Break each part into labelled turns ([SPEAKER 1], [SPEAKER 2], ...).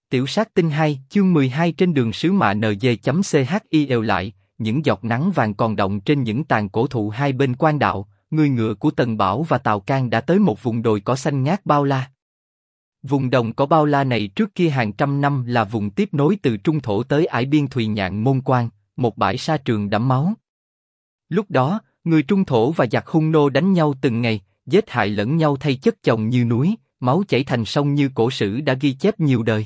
[SPEAKER 1] Tiểu sát tinh 2, chương 12 trên đường sứ mạ NG.CHIL lại, những giọt nắng vàng còn đọng trên những tàn cổ thụ hai bên quan đạo, người ngựa của Tần Bảo và Tào Cang đã tới một vùng đồi cỏ xanh ngát bao la. Vùng đồng cỏ bao la này trước kia hàng trăm năm là vùng tiếp nối từ Trung Thổ tới ải biên Thùy Nhạn Môn Quan, một bãi sa trường đẫm máu. Lúc đó, người Trung Thổ và giặc Hung nô đánh nhau từng ngày, giết hại lẫn nhau thay chất chồng như núi, máu chảy thành sông như cổ sử đã ghi chép nhiều đời.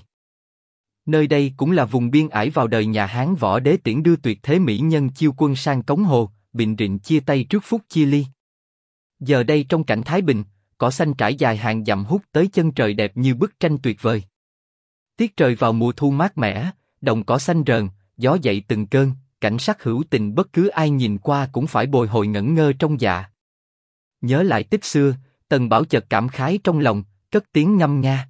[SPEAKER 1] Nơi đây cũng là vùng biên ải vào đời nhà Hán Võ Đế tiễn đưa tuyệt thế mỹ nhân chiêu quân sang Cống Hồ, Bình Rịnh chia tay trước phút chia ly. Giờ đây trong cảnh thái bình, cỏ xanh trải dài hàng dặm hút tới chân trời đẹp như bức tranh tuyệt vời. Tiết trời vào mùa thu mát mẻ, đồng cỏ xanh rờn, gió dậy từng cơn, cảnh sắc hữu tình bất cứ ai nhìn qua cũng phải bồi hồi ngẩn ngơ trong dạ. Nhớ lại tích xưa, Tần Bảo chợt cảm khái trong lòng, cất tiếng ngâm nga.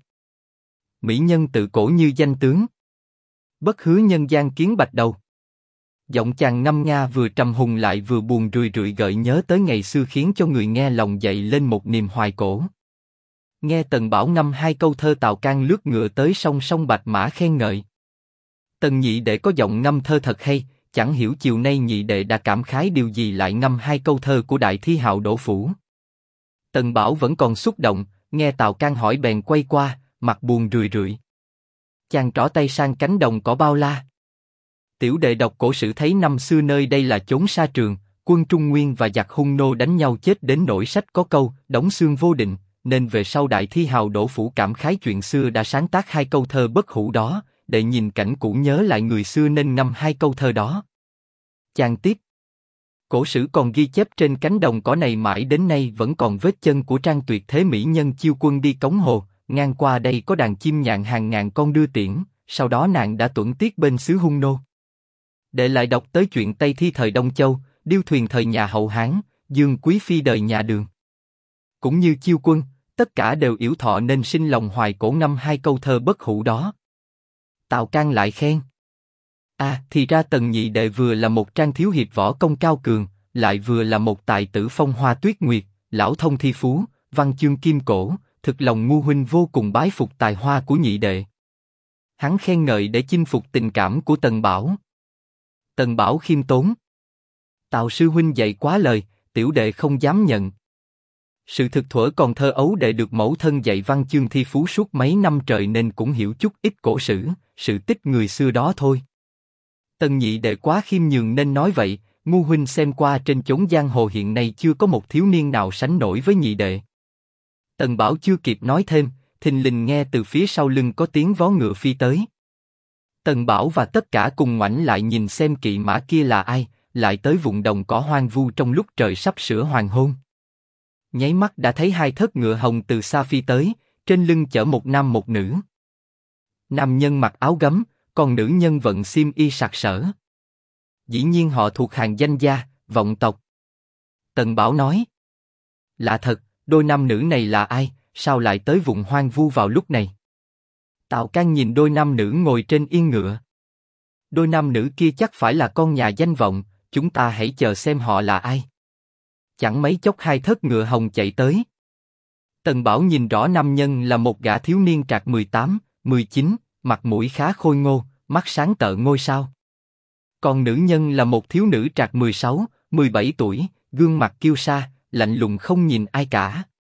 [SPEAKER 1] Mỹ nhân tự cổ như danh tướng, bất hứa nhân gian kiến bạch đầu. Giọng chàng ngâm nga vừa trầm hùng lại vừa buồn rười rượi gợi nhớ tới ngày xưa khiến cho người nghe lòng dậy lên một niềm hoài cổ. Nghe Tần Bảo ngâm hai câu thơ Tào Cang lướt ngựa tới song song bạch mã khen ngợi. Tần nhị đệ có giọng ngâm thơ thật hay, chẳng hiểu chiều nay nhị đệ đã cảm khái điều gì lại ngâm hai câu thơ của đại thi hào Đỗ Phủ. Tần Bảo vẫn còn xúc động, nghe Tào Cang hỏi bèn quay qua, mặt buồn rười rượi. Chàng trỏ tay sang cánh đồng cỏ bao la. Tiểu đệ đọc cổ sử thấy năm xưa nơi đây là chốn sa trường, quân Trung Nguyên và giặc Hung nô đánh nhau chết đến nỗi sách có câu đóng xương vô định, nên về sau đại thi hào Đỗ Phủ cảm khái chuyện xưa đã sáng tác hai câu thơ bất hủ đó, để nhìn cảnh cũ nhớ lại người xưa nên ngâm hai câu thơ đó. Chàng tiếp. Cổ sử còn ghi chép trên cánh đồng cỏ này mãi đến nay vẫn còn vết chân của trang tuyệt thế mỹ nhân chiêu quân đi Cống Hồ, ngang qua đây có đàn chim nhạn hàng ngàn con đưa tiễn, sau đó nàng đã tuẫn tiết bên xứ Hung nô. Đệ lại đọc tới chuyện Tây Thi thời Đông Châu, điêu thuyền thời nhà Hậu Hán, Dương Quý Phi đời nhà Đường. Cũng như chiêu quân, tất cả đều yểu thọ nên sinh lòng hoài cổ ngâm hai câu thơ bất hủ đó. Tào Cang lại khen. Thì ra Tần nhị đệ vừa là một trang thiếu hiệp võ công cao cường, lại vừa là một tài tử phong hoa tuyết nguyệt, lão thông thi phú, văn chương kim cổ, thực lòng ngu huynh vô cùng bái phục tài hoa của nhị đệ. Hắn khen ngợi để chinh phục tình cảm của Tần Bảo. Tần Bảo khiêm tốn. Tào sư huynh dạy quá lời, tiểu đệ không dám nhận. Sự thực thuở còn thơ ấu đệ được mẫu thân dạy văn chương thi phú suốt mấy năm trời nên cũng hiểu chút ít cổ sử, sự tích người xưa đó thôi. Tần nhị đệ quá khiêm nhường nên nói vậy, ngu huynh xem qua trên chốn giang hồ hiện nay chưa có một thiếu niên nào sánh nổi với nhị đệ. Tần Bảo chưa kịp nói thêm, thình lình nghe từ phía sau lưng có tiếng vó ngựa phi tới. Tần Bảo và tất cả cùng ngoảnh lại nhìn xem kỵ mã kia là ai, lại tới vùng đồng cỏ hoang vu trong lúc trời sắp sửa hoàng hôn. Nháy mắt đã thấy hai thớt ngựa hồng từ xa phi tới, trên lưng chở một nam một nữ. Nam nhân mặc áo gấm, còn nữ nhân vận xiêm y sặc sỡ. Dĩ nhiên họ thuộc hàng danh gia, vọng tộc. Tần Bảo nói. Lạ thật, đôi nam nữ này là ai, sao lại tới vùng hoang vu vào lúc này? Tào Cang nhìn đôi nam nữ ngồi trên yên ngựa. Đôi nam nữ kia chắc phải là con nhà danh vọng, chúng ta hãy chờ xem họ là ai. Chẳng mấy chốc hai thớt ngựa hồng chạy tới. Tần Bảo nhìn rõ nam nhân là một gã thiếu niên trạc 18, 19, mặt mũi khá khôi ngô, mắt sáng tợ ngôi sao. Còn nữ nhân là một thiếu nữ trạc 16, 17 tuổi, gương mặt kiêu sa, lạnh lùng không nhìn ai cả.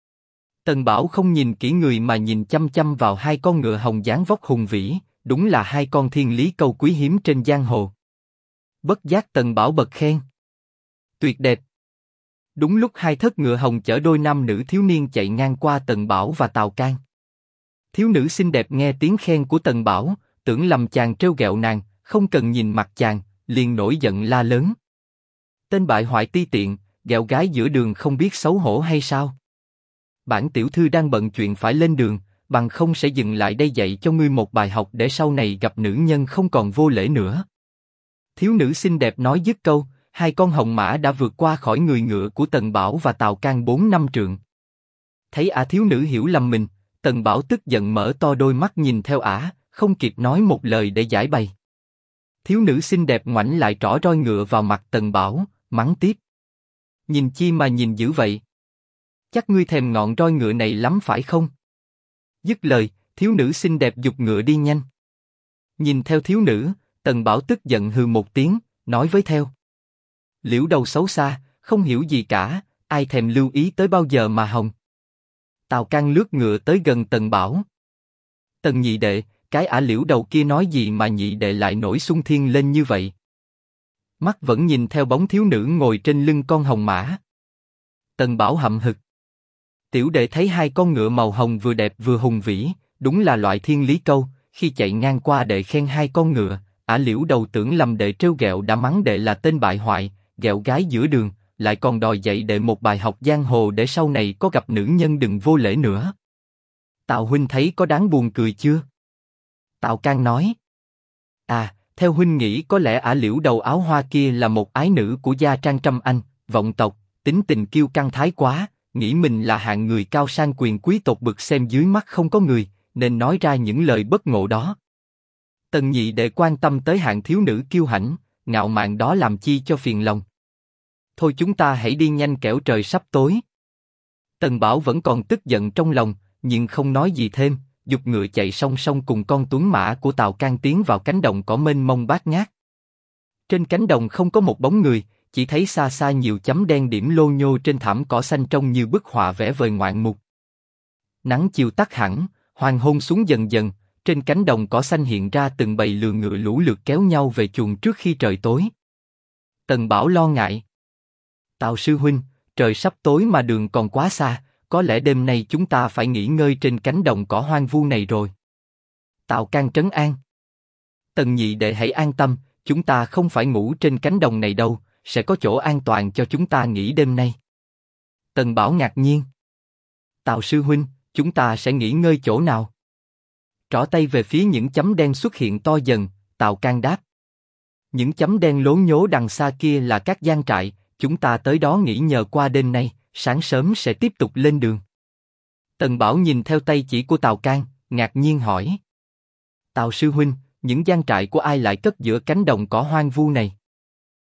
[SPEAKER 1] Tần Bảo không nhìn kỹ người mà nhìn chăm chăm vào hai con ngựa hồng dáng vóc hùng vĩ, đúng là hai con thiên lý câu quý hiếm trên giang hồ. Bất giác Tần Bảo bật khen. Tuyệt đẹp. Đúng lúc hai thớt ngựa hồng chở đôi nam nữ thiếu niên chạy ngang qua Tần Bảo và Tào Cang. Thiếu nữ xinh đẹp nghe tiếng khen của Tần Bảo, tưởng lầm chàng trêu ghẹo nàng, không cần nhìn mặt chàng, liền nổi giận la lớn. Tên bại hoại ti tiện, ghẹo gái giữa đường không biết xấu hổ hay sao? Bản tiểu thư đang bận chuyện phải lên đường, bằng không sẽ dừng lại đây dạy cho ngươi một bài học để sau này gặp nữ nhân không còn vô lễ nữa. Thiếu nữ xinh đẹp nói dứt câu, hai con hồng mã đã vượt qua khỏi người ngựa của Tần Bảo và Tào Cang 4 năm trượng. Thấy thiếu nữ hiểu lầm mình, Tần Bảo tức giận mở to đôi mắt nhìn theo không kịp nói một lời để giải bày. Thiếu nữ xinh đẹp ngoảnh lại trỏ roi ngựa vào mặt Tần Bảo, mắng tiếp. Nhìn chi mà nhìn dữ vậy? Chắc ngươi thèm ngọn roi ngựa này lắm phải không? Dứt lời, thiếu nữ xinh đẹp giục ngựa đi nhanh. Nhìn theo thiếu nữ, Tần Bảo tức giận hừ một tiếng, nói với theo. Liễu đầu xấu xa, không hiểu gì cả, ai thèm lưu ý tới bao giờ mà hồng. Tào Cang lướt ngựa tới gần Tần Bảo. Tần nhị đệ, cái ả liễu đầu kia nói gì mà nhị đệ lại nổi xung thiên lên như vậy? Mắt vẫn nhìn theo bóng thiếu nữ ngồi trên lưng con hồng mã. Tần Bảo hậm hực. Tiểu đệ thấy hai con ngựa màu hồng vừa đẹp vừa hùng vĩ, đúng là loại thiên lý câu. Khi chạy ngang qua đệ khen hai con ngựa, ả liễu đầu tưởng lầm đệ trêu ghẹo đã mắng đệ là tên bại hoại, ghẹo gái giữa đường, lại còn đòi dạy đệ một bài học giang hồ để sau này có gặp nữ nhân đừng vô lễ nữa. Tào huynh thấy có đáng buồn cười chưa? Tào Cang nói. À, theo huynh nghĩ có lẽ ả liễu đầu áo hoa kia là một ái nữ của gia Trang Trâm Anh, vọng tộc, tính tình kiêu căng thái quá, nghĩ mình là hạng người cao sang quyền quý tộc bực xem dưới mắt không có người, nên nói ra những lời bất ngộ đó. Tần nhị đệ quan tâm tới hạng thiếu nữ kiêu hãnh, ngạo mạn đó làm chi cho phiền lòng. Thôi chúng ta hãy đi nhanh kẻo trời sắp tối. Tần Bảo vẫn còn tức giận trong lòng, nhưng không nói gì thêm, giục ngựa chạy song song cùng con tuấn mã của Tào Cang tiến vào cánh đồng cỏ mênh mông bát ngát. Trên cánh đồng không có một bóng người, chỉ thấy xa xa nhiều chấm đen điểm lô nhô trên thảm cỏ xanh trông như bức họa vẽ vời ngoạn mục. Nắng chiều tắt hẳn, hoàng hôn xuống dần dần, trên cánh đồng cỏ xanh hiện ra từng bầy lừa ngựa lũ lượt kéo nhau về chuồng trước khi trời tối. Tần Bảo lo ngại. Tào sư huynh, trời sắp tối mà đường còn quá xa, có lẽ đêm nay chúng ta phải nghỉ ngơi trên cánh đồng cỏ hoang vu này rồi. Tào Cang trấn an. Tần nhị đệ hãy an tâm, chúng ta không phải ngủ trên cánh đồng này đâu, sẽ có chỗ an toàn cho chúng ta nghỉ đêm nay. Tần Bảo ngạc nhiên. Tào sư huynh, chúng ta sẽ nghỉ ngơi chỗ nào? Trỏ tay về phía những chấm đen xuất hiện to dần, Tào Cang đáp. Những chấm đen lố nhố đằng xa kia là các gian trại, chúng ta tới đó nghỉ nhờ qua đêm nay, sáng sớm sẽ tiếp tục lên đường. Tần Bảo nhìn theo tay chỉ của Tào Cang, ngạc nhiên hỏi. Tào sư huynh, những gian trại của ai lại cất giữa cánh đồng cỏ hoang vu này?